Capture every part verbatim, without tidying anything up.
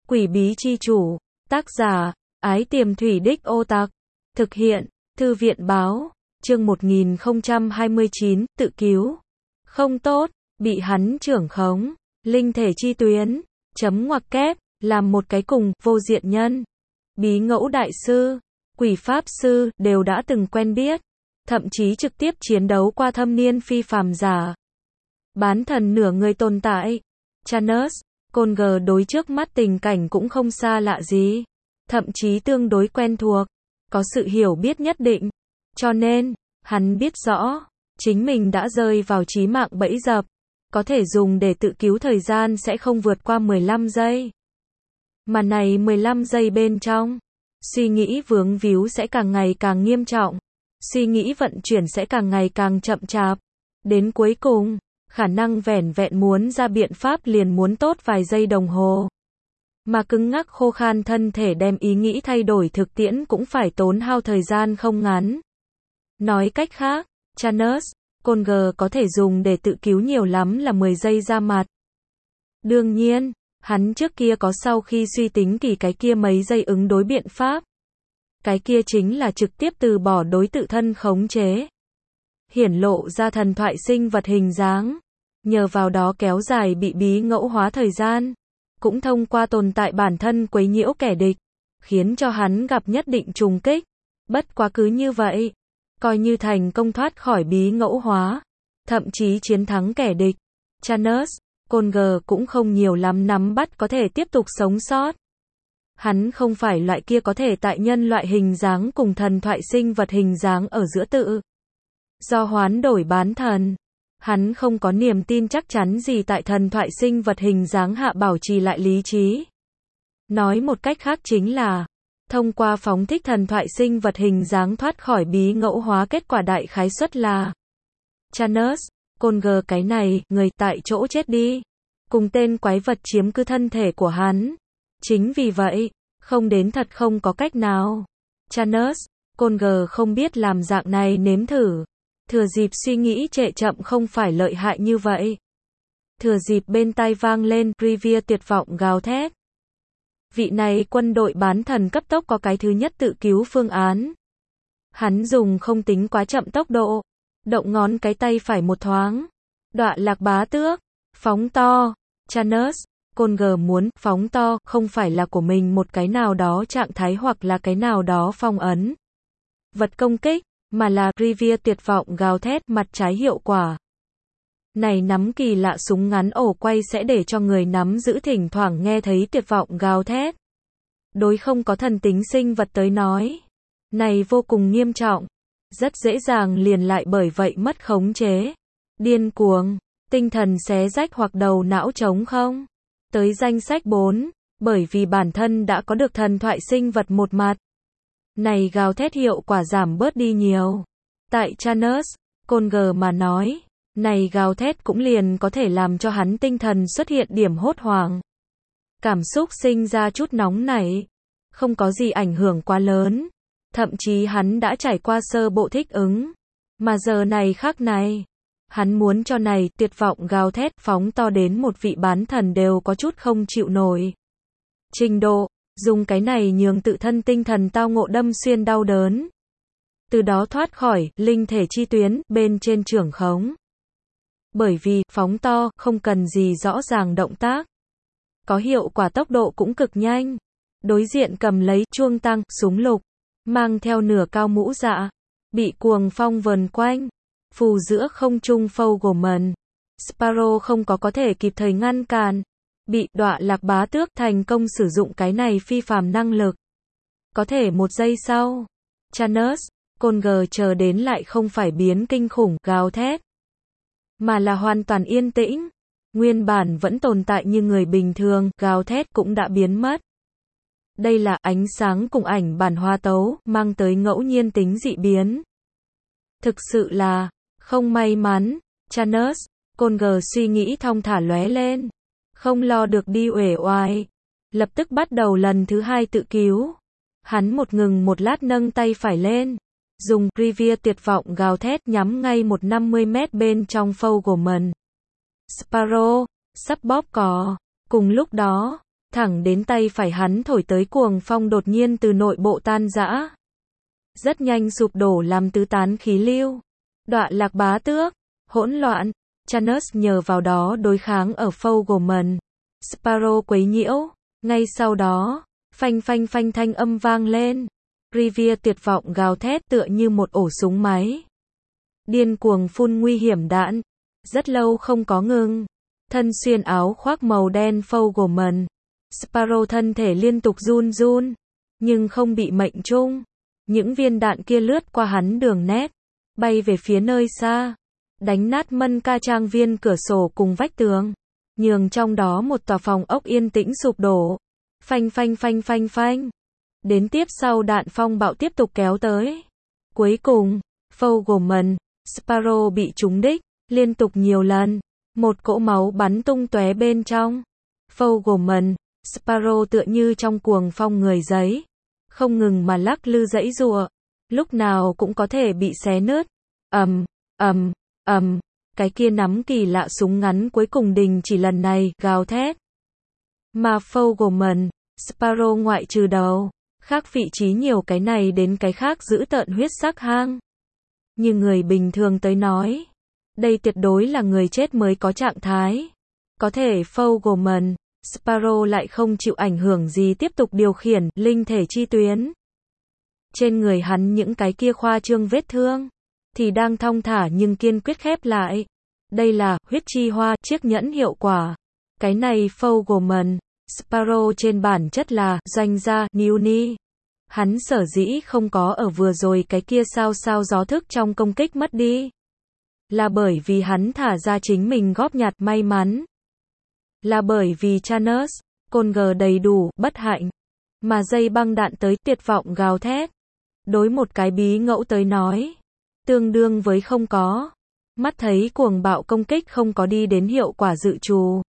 Quỷ bí chi chủ, tác giả, Ái Tiềm Thủy Đích Ô Tặc, thực hiện, Thư viện báo, chương một nghìn không trăm hai mươi chín, tự cứu. Không tốt, bị hắn trưởng khống, linh thể chi tuyến, chấm ngoặc kép, làm một cái cùng, vô diện nhân. Bí ngẫu đại sư, quỷ pháp sư, đều đã từng quen biết, thậm chí trực tiếp chiến đấu qua thâm niên phi phàm giả. Bán thần nửa người tồn tại, Chanus, Conger đối trước mắt tình cảnh cũng không xa lạ gì, thậm chí tương đối quen thuộc, có sự hiểu biết nhất định, cho nên, hắn biết rõ, chính mình đã rơi vào chí mạng bẫy dập, có thể dùng để tự cứu thời gian sẽ không vượt qua mười lăm giây. Mà này mười lăm giây bên trong, suy nghĩ vướng víu sẽ càng ngày càng nghiêm trọng, suy nghĩ vận chuyển sẽ càng ngày càng chậm chạp, đến cuối cùng, khả năng vẻn vẹn muốn ra biện pháp liền muốn tốt vài giây đồng hồ. Mà cứng ngắc khô khan thân thể đem ý nghĩ thay đổi thực tiễn cũng phải tốn hao thời gian không ngắn. Nói cách khác, Chanus, Conger có thể dùng để tự cứu nhiều lắm là mười giây ra mặt. Đương nhiên, hắn trước kia có sau khi suy tính kỳ cái kia mấy giây ứng đối biện pháp. Cái kia chính là trực tiếp từ bỏ đối tự thân khống chế. Hiển lộ ra thần thoại sinh vật hình dáng. Nhờ vào đó kéo dài bị bí ngẫu hóa thời gian. Cũng thông qua tồn tại bản thân quấy nhiễu kẻ địch. Khiến cho hắn gặp nhất định trùng kích. Bất quá cứ như vậy. Coi như thành công thoát khỏi bí ngẫu hóa. Thậm chí chiến thắng kẻ địch. Chanus, Conger cũng không nhiều lắm nắm bắt có thể tiếp tục sống sót. Hắn không phải loại kia có thể tại nhân loại hình dáng cùng thần thoại sinh vật hình dáng ở giữa tự do hoán đổi bán thần. Hắn không có niềm tin chắc chắn gì tại thần thoại sinh vật hình dáng hạ bảo trì lại lý trí. Nói một cách khác chính là, thông qua phóng thích thần thoại sinh vật hình dáng thoát khỏi bí ngẫu hóa, kết quả đại khái suất là Chanus, Conger cái này, người tại chỗ chết đi. Cùng tên quái vật chiếm cứ thân thể của hắn. Chính vì vậy, không đến thật không có cách nào. Chanus, Conger không biết làm dạng này nếm thử. Thừa dịp suy nghĩ trệ chậm không phải lợi hại như vậy. Thừa dịp bên tai vang lên, Revere tuyệt vọng gào thét. Vị này quân đội bán thần cấp tốc có cái thứ nhất tự cứu phương án. Hắn dùng không tính quá chậm tốc độ. Động ngón cái tay phải một thoáng. Đọa lạc bá tước. Phóng to. Chanus, Conger muốn phóng to không phải là của mình một cái nào đó trạng thái hoặc là cái nào đó phong ấn. Vật công kích, mà là Revere tuyệt vọng gào thét mặt trái hiệu quả. Này nắm kỳ lạ súng ngắn ổ quay sẽ để cho người nắm giữ thỉnh thoảng nghe thấy tuyệt vọng gào thét. Đối không có thần tính sinh vật tới nói. Này vô cùng nghiêm trọng. Rất dễ dàng liền lại bởi vậy mất khống chế. Điên cuồng. Tinh thần xé rách hoặc đầu não trống không. Tới danh sách bốn, bởi vì bản thân đã có được thần thoại sinh vật một mặt. Này gào thét hiệu quả giảm bớt đi nhiều. Tại Chanus, Conger mà nói, này gào thét cũng liền có thể làm cho hắn tinh thần xuất hiện điểm hốt hoảng. Cảm xúc sinh ra chút nóng nảy. Không có gì ảnh hưởng quá lớn. Thậm chí hắn đã trải qua sơ bộ thích ứng. Mà giờ này khác này. Hắn muốn cho này tuyệt vọng gào thét phóng to đến một vị bán thần đều có chút không chịu nổi. Trình độ, dùng cái này nhường tự thân tinh thần tao ngộ đâm xuyên đau đớn. Từ đó thoát khỏi, linh thể chi tuyến, bên trên trưởng khống. Bởi vì, phóng to, không cần gì rõ ràng động tác. Có hiệu quả tốc độ cũng cực nhanh. Đối diện cầm lấy, chuông tăng, súng lục. Mang theo nửa cao mũ dạ. Bị cuồng phong vần quanh. Phù giữa không trung Fogelman. Sparrow không có có thể kịp thời ngăn cản. Bị đọa lạc bá tước thành công sử dụng cái này phi phàm năng lực. Có thể một giây sau. Chanus, Conger chờ đến lại không phải biến kinh khủng, gào thét. Mà là hoàn toàn yên tĩnh. Nguyên bản vẫn tồn tại như người bình thường, gào thét cũng đã biến mất. Đây là ánh sáng cùng ảnh bản hòa tấu, mang tới ngẫu nhiên tính dị biến. Thực sự là không may mắn. Chanus, Conger suy nghĩ thong thả lóe lên. Không lo được đi uể oải. Lập tức bắt đầu lần thứ hai tự cứu. Hắn một ngừng một lát nâng tay phải lên. Dùng Revere tuyệt vọng gào thét nhắm ngay một năm mươi mét bên trong Fogelman. Sparrow, sắp bóp cò. Cùng lúc đó, thẳng đến tay phải hắn thổi tới cuồng phong đột nhiên từ nội bộ tan rã. Rất nhanh sụp đổ làm tứ tán khí lưu. Đọa lạc bá tước, hỗn loạn, Chanus nhờ vào đó đối kháng ở Fogelman. Sparrow quấy nhiễu, ngay sau đó, phanh phanh phanh thanh âm vang lên. Revere tuyệt vọng gào thét tựa như một ổ súng máy. Điên cuồng phun nguy hiểm đạn. Rất lâu không có ngừng. Thân xuyên áo khoác màu đen Fogelman. Sparrow thân thể liên tục run run, nhưng không bị mệnh trung. Những viên đạn kia lướt qua hắn đường nét, bay về phía nơi xa, đánh nát mân ca trang viên cửa sổ cùng vách tường, nhường trong đó một tòa phòng ốc yên tĩnh sụp đổ. Phanh phanh phanh phanh phanh. Đến tiếp sau đạn phong bạo tiếp tục kéo tới. Cuối cùng, Fogelman, Sparrow bị trúng đích, liên tục nhiều lần. Một cỗ máu bắn tung tóe bên trong. Fogelman, Sparrow tựa như trong cuồng phong người giấy, không ngừng mà lắc lư giãy giụa, lúc nào cũng có thể bị xé nứt. Ầm, ầm, ầm, cái kia nắm kỳ lạ súng ngắn cuối cùng đình chỉ lần này, gào thét. Mà Fogelman, Sparrow ngoại trừ đầu, khác vị trí nhiều cái này đến cái khác giữ tợn huyết sắc hang. Như người bình thường tới nói, đây tuyệt đối là người chết mới có trạng thái. Có thể Fogelman, Sparrow lại không chịu ảnh hưởng gì tiếp tục điều khiển linh thể chi tuyến. Trên người hắn những cái kia khoa trương vết thương thì đang thong thả nhưng kiên quyết khép lại. Đây là huyết chi hoa, chiếc nhẫn hiệu quả. Cái này Fogelman, Sparrow trên bản chất là doanh gia Newny. Hắn sở dĩ không có ở vừa rồi cái kia sao sao gió thức trong công kích mất đi, là bởi vì hắn thả ra chính mình góp nhặt may mắn. Là bởi vì Chanus, Conger đầy đủ, bất hạnh. Mà dây băng đạn tới tuyệt vọng gào thét. Đối một cái bí ngẫu tới nói, tương đương với không có. Mắt thấy cuồng bạo công kích không có đi đến hiệu quả dự trù.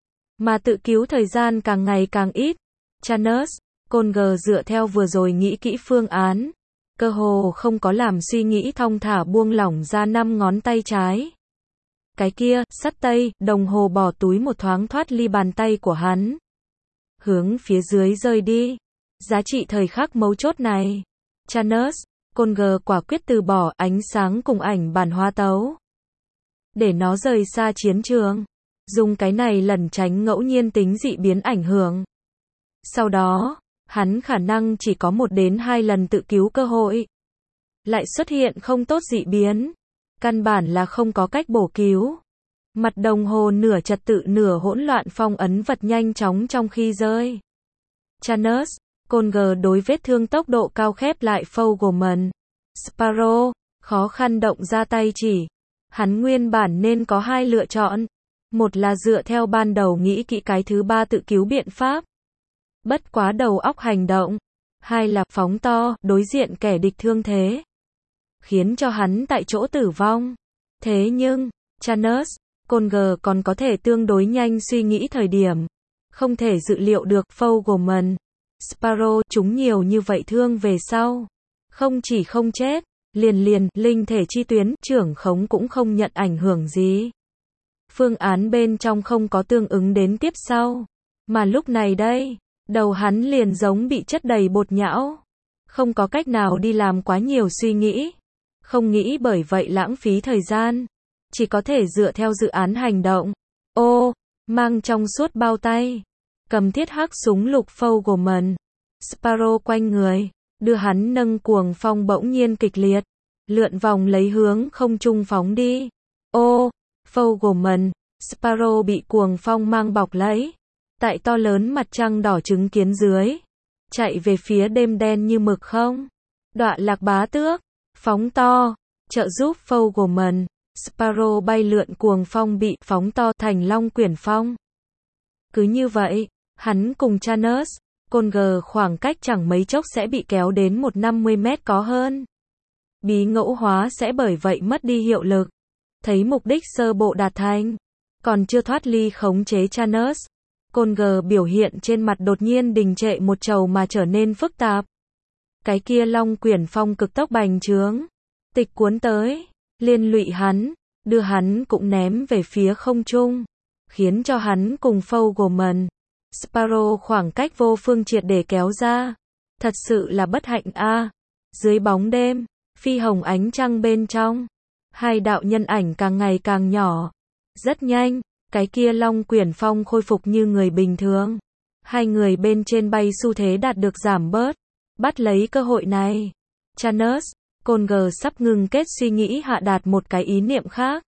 Mà tự cứu thời gian càng ngày càng ít. Chanus, Conger dựa theo vừa rồi nghĩ kỹ phương án. Cơ hồ không có làm suy nghĩ thong thả buông lỏng ra năm ngón tay trái. Cái kia, sắt tây, đồng hồ bỏ túi một thoáng thoát ly bàn tay của hắn. Hướng phía dưới rơi đi. Giá trị thời khắc mấu chốt này. Chanus, Conger quả quyết từ bỏ ánh sáng cùng ảnh bản hóa tấu. Để nó rời xa chiến trường. Dùng cái này lẩn tránh ngẫu nhiên tính dị biến ảnh hưởng. Sau đó, hắn khả năng chỉ có một đến hai lần tự cứu cơ hội. Lại xuất hiện không tốt dị biến. Căn bản là không có cách bổ cứu. Mặt đồng hồ nửa trật tự nửa hỗn loạn phong ấn vật nhanh chóng trong khi rơi. Chanus, Conger đối vết thương tốc độ cao khép lại Fogelman. Sparrow, khó khăn động ra tay chỉ. Hắn nguyên bản nên có hai lựa chọn. Một là dựa theo ban đầu nghĩ kỹ cái thứ ba tự cứu biện pháp. Bất quá đầu óc hành động. Hai là phóng to, đối diện kẻ địch thương thế. Khiến cho hắn tại chỗ tử vong. Thế nhưng, Chanus, Conger còn có thể tương đối nhanh suy nghĩ thời điểm. Không thể dự liệu được Fogelman, Sparrow chúng nhiều như vậy thương về sau. Không chỉ không chết, liền liền, linh thể chi tuyến, trưởng khống cũng không nhận ảnh hưởng gì. Phương án bên trong không có tương ứng đến tiếp sau. Mà lúc này đây, đầu hắn liền giống bị chất đầy bột nhão. Không có cách nào đi làm quá nhiều suy nghĩ. Không nghĩ bởi vậy lãng phí thời gian. Chỉ có thể dựa theo dự án hành động. Ô, mang trong suốt bao tay. Cầm thiết hắc súng lục Fogelman. Sparrow quanh người. Đưa hắn nâng cuồng phong bỗng nhiên kịch liệt. Lượn vòng lấy hướng không trung phóng đi. Ô, Fogelman, Sparrow bị cuồng phong mang bọc lấy. Tại to lớn mặt trăng đỏ chứng kiến dưới. Chạy về phía đêm đen như mực không. Đọa lạc bá tước. Phóng to. Trợ giúp Fogelman. Sparrow bay lượn cuồng phong bị phóng to thành long quyển phong. Cứ như vậy, hắn cùng Chanus, Conger khoảng cách chẳng mấy chốc sẽ bị kéo đến một trăm năm mươi mét có hơn. Bí ngẫu hóa sẽ bởi vậy mất đi hiệu lực. Thấy mục đích sơ bộ đạt thành, còn chưa thoát ly khống chế Chanus, Conger biểu hiện trên mặt đột nhiên đình trệ một trầu mà trở nên phức tạp. Cái kia long quyển phong cực tốc bành trướng, tịch cuốn tới, liên lụy hắn, đưa hắn cũng ném về phía không trung, khiến cho hắn cùng Fogelman, Sparrow khoảng cách vô phương triệt để kéo ra. Thật sự là bất hạnh a. Dưới bóng đêm, phi hồng ánh trăng bên trong, hai đạo nhân ảnh càng ngày càng nhỏ. Rất nhanh, cái kia Long Quyển Phong khôi phục như người bình thường. Hai người bên trên bay xu thế đạt được giảm bớt. Bắt lấy cơ hội này, Chanus, Conger sắp ngừng kết suy nghĩ hạ đạt một cái ý niệm khác.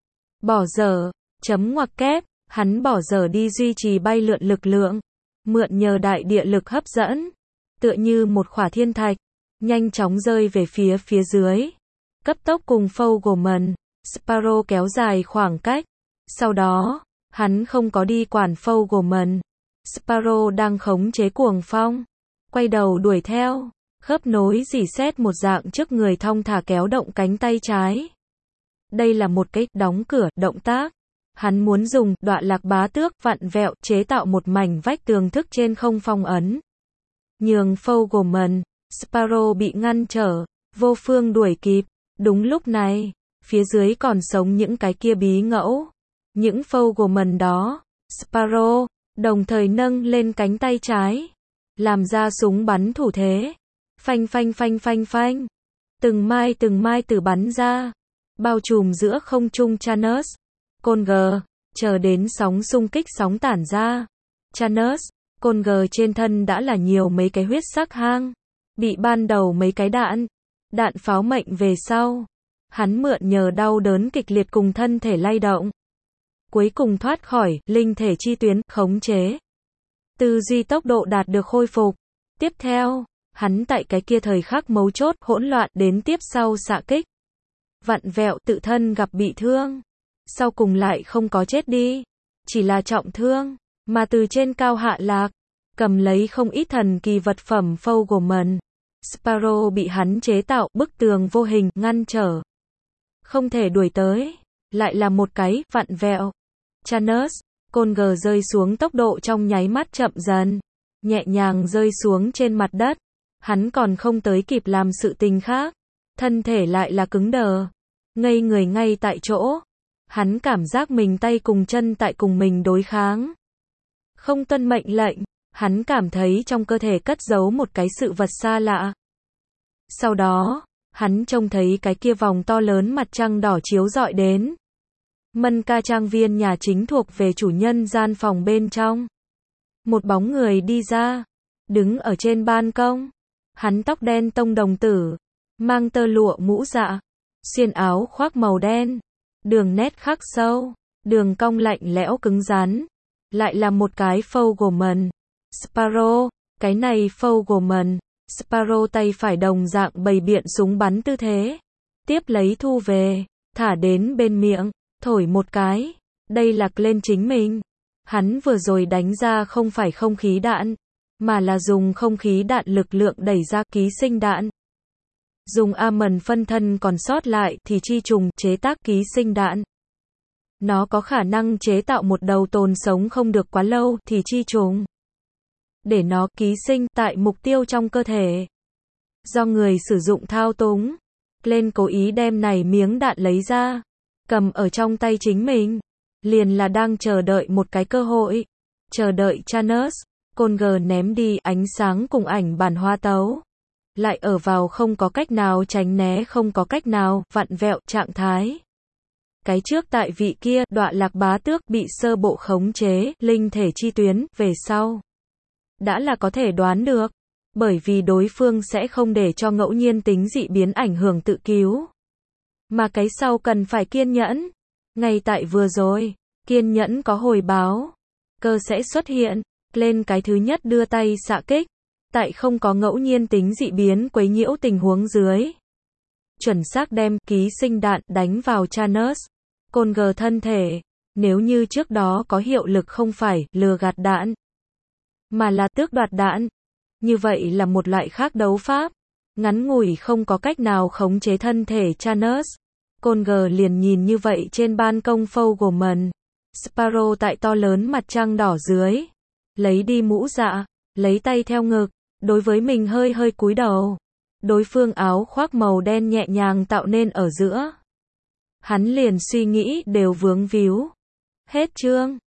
Bỏ dở, chấm ngoặc kép, hắn bỏ dở đi duy trì bay lượn lực lượng, mượn nhờ đại địa lực hấp dẫn, tựa như một khỏa thiên thạch, nhanh chóng rơi về phía phía dưới, cấp tốc cùng Fogelman, Sparrow kéo dài khoảng cách. Sau đó, hắn không có đi quản Fogelman, Sparrow đang khống chế cuồng phong, quay đầu đuổi theo, khớp nối rỉ sét một dạng trước người thong thả kéo động cánh tay trái. Đây là một cái đóng cửa động tác. Hắn muốn dùng Đọa Lạc Bá Tước vặn vẹo chế tạo một mảnh vách tường thức trên không phong ấn. Nhường Fogelman, Sparrow bị ngăn trở, vô phương đuổi kịp. Đúng lúc này, phía dưới còn sống những cái kia bí ngẫu. Những Fogelman đó, Sparrow, đồng thời nâng lên cánh tay trái, làm ra súng bắn thủ thế. Phanh phanh phanh phanh phanh. Từng mai từng mai từ bắn ra, bao trùm giữa không trung Chanus, Conger, chờ đến sóng xung kích sóng tản ra. Chanus, Conger trên thân đã là nhiều mấy cái huyết sắc hang, bị ban đầu mấy cái đạn, đạn pháo mệnh về sau. Hắn mượn nhờ đau đớn kịch liệt cùng thân thể lay động, cuối cùng thoát khỏi linh thể chi tuyến khống chế. Tư duy tốc độ đạt được khôi phục. Tiếp theo, hắn tại cái kia thời khắc mấu chốt hỗn loạn đến tiếp sau xạ kích. Vặn vẹo tự thân gặp bị thương. Sau cùng lại không có chết đi, chỉ là trọng thương, mà từ trên cao hạ lạc, cầm lấy không ít thần kỳ vật phẩm Fogelman. Sparrow bị hắn chế tạo bức tường vô hình ngăn trở, không thể đuổi tới, lại là một cái vặn vẹo. Chanus, Conger rơi xuống tốc độ trong nháy mắt chậm dần, nhẹ nhàng rơi xuống trên mặt đất. Hắn còn không tới kịp làm sự tình khác, thân thể lại là cứng đờ, ngây người ngay tại chỗ. Hắn cảm giác mình tay cùng chân tại cùng mình đối kháng. Không tuân mệnh lệnh, hắn cảm thấy trong cơ thể cất giấu một cái sự vật xa lạ. Sau đó, hắn trông thấy cái kia vòng to lớn mặt trăng đỏ chiếu rọi đến. Mân ca trang viên nhà chính thuộc về chủ nhân gian phòng bên trong. Một bóng người đi ra, đứng ở trên ban công. Hắn tóc đen tông đồng tử, mang tơ lụa mũ dạ, xuyên áo khoác màu đen. Đường nét khắc sâu, đường cong lạnh lẽo cứng rắn. Lại là một cái Fogelman. Sparrow, cái này Fogelman. Sparrow tay phải đồng dạng bày biện súng bắn tư thế. Tiếp lấy thu về, thả đến bên miệng, thổi một cái. Đây là lên chính mình. Hắn vừa rồi đánh ra không phải không khí đạn, mà là dùng không khí đạn lực lượng đẩy ra ký sinh đạn. Dùng Amon phân thân còn sót lại thì chi trùng chế tác ký sinh đạn. Nó có khả năng chế tạo một đầu tồn sống không được quá lâu thì chi trùng, để nó ký sinh tại mục tiêu trong cơ thể. Do người sử dụng thao túng, lên cố ý đem này miếng đạn lấy ra, cầm ở trong tay chính mình, liền là đang chờ đợi một cái cơ hội, chờ đợi Chanus, Conger ném đi ánh sáng cùng ảnh bản hoa tấu. Lại ở vào không có cách nào tránh né, không có cách nào vặn vẹo trạng thái. Cái trước tại vị kia, Đọa Lạc Bá Tước bị sơ bộ khống chế, linh thể chi tuyến, về sau. Đã là có thể đoán được, bởi vì đối phương sẽ không để cho ngẫu nhiên tính dị biến ảnh hưởng tự cứu. Mà cái sau cần phải kiên nhẫn. Ngay tại vừa rồi, kiên nhẫn có hồi báo. Cơ sẽ xuất hiện, lên cái thứ nhất đưa tay xạ kích. Tại không có ngẫu nhiên tính dị biến quấy nhiễu tình huống dưới. Chuẩn xác đem ký sinh đạn đánh vào Chanus, Conger thân thể. Nếu như trước đó có hiệu lực không phải lừa gạt đạn, mà là tước đoạt đạn. Như vậy là một loại khác đấu pháp. Ngắn ngủi không có cách nào khống chế thân thể Chanus. Conger liền nhìn như vậy trên ban công Fogelman. Sparrow tại to lớn mặt trăng đỏ dưới. Lấy đi mũ dạ, lấy tay theo ngực. Đối với mình hơi hơi cúi đầu. Đối phương áo khoác màu đen nhẹ nhàng tạo nên ở giữa. Hắn liền suy nghĩ đều vướng víu. Hết chương.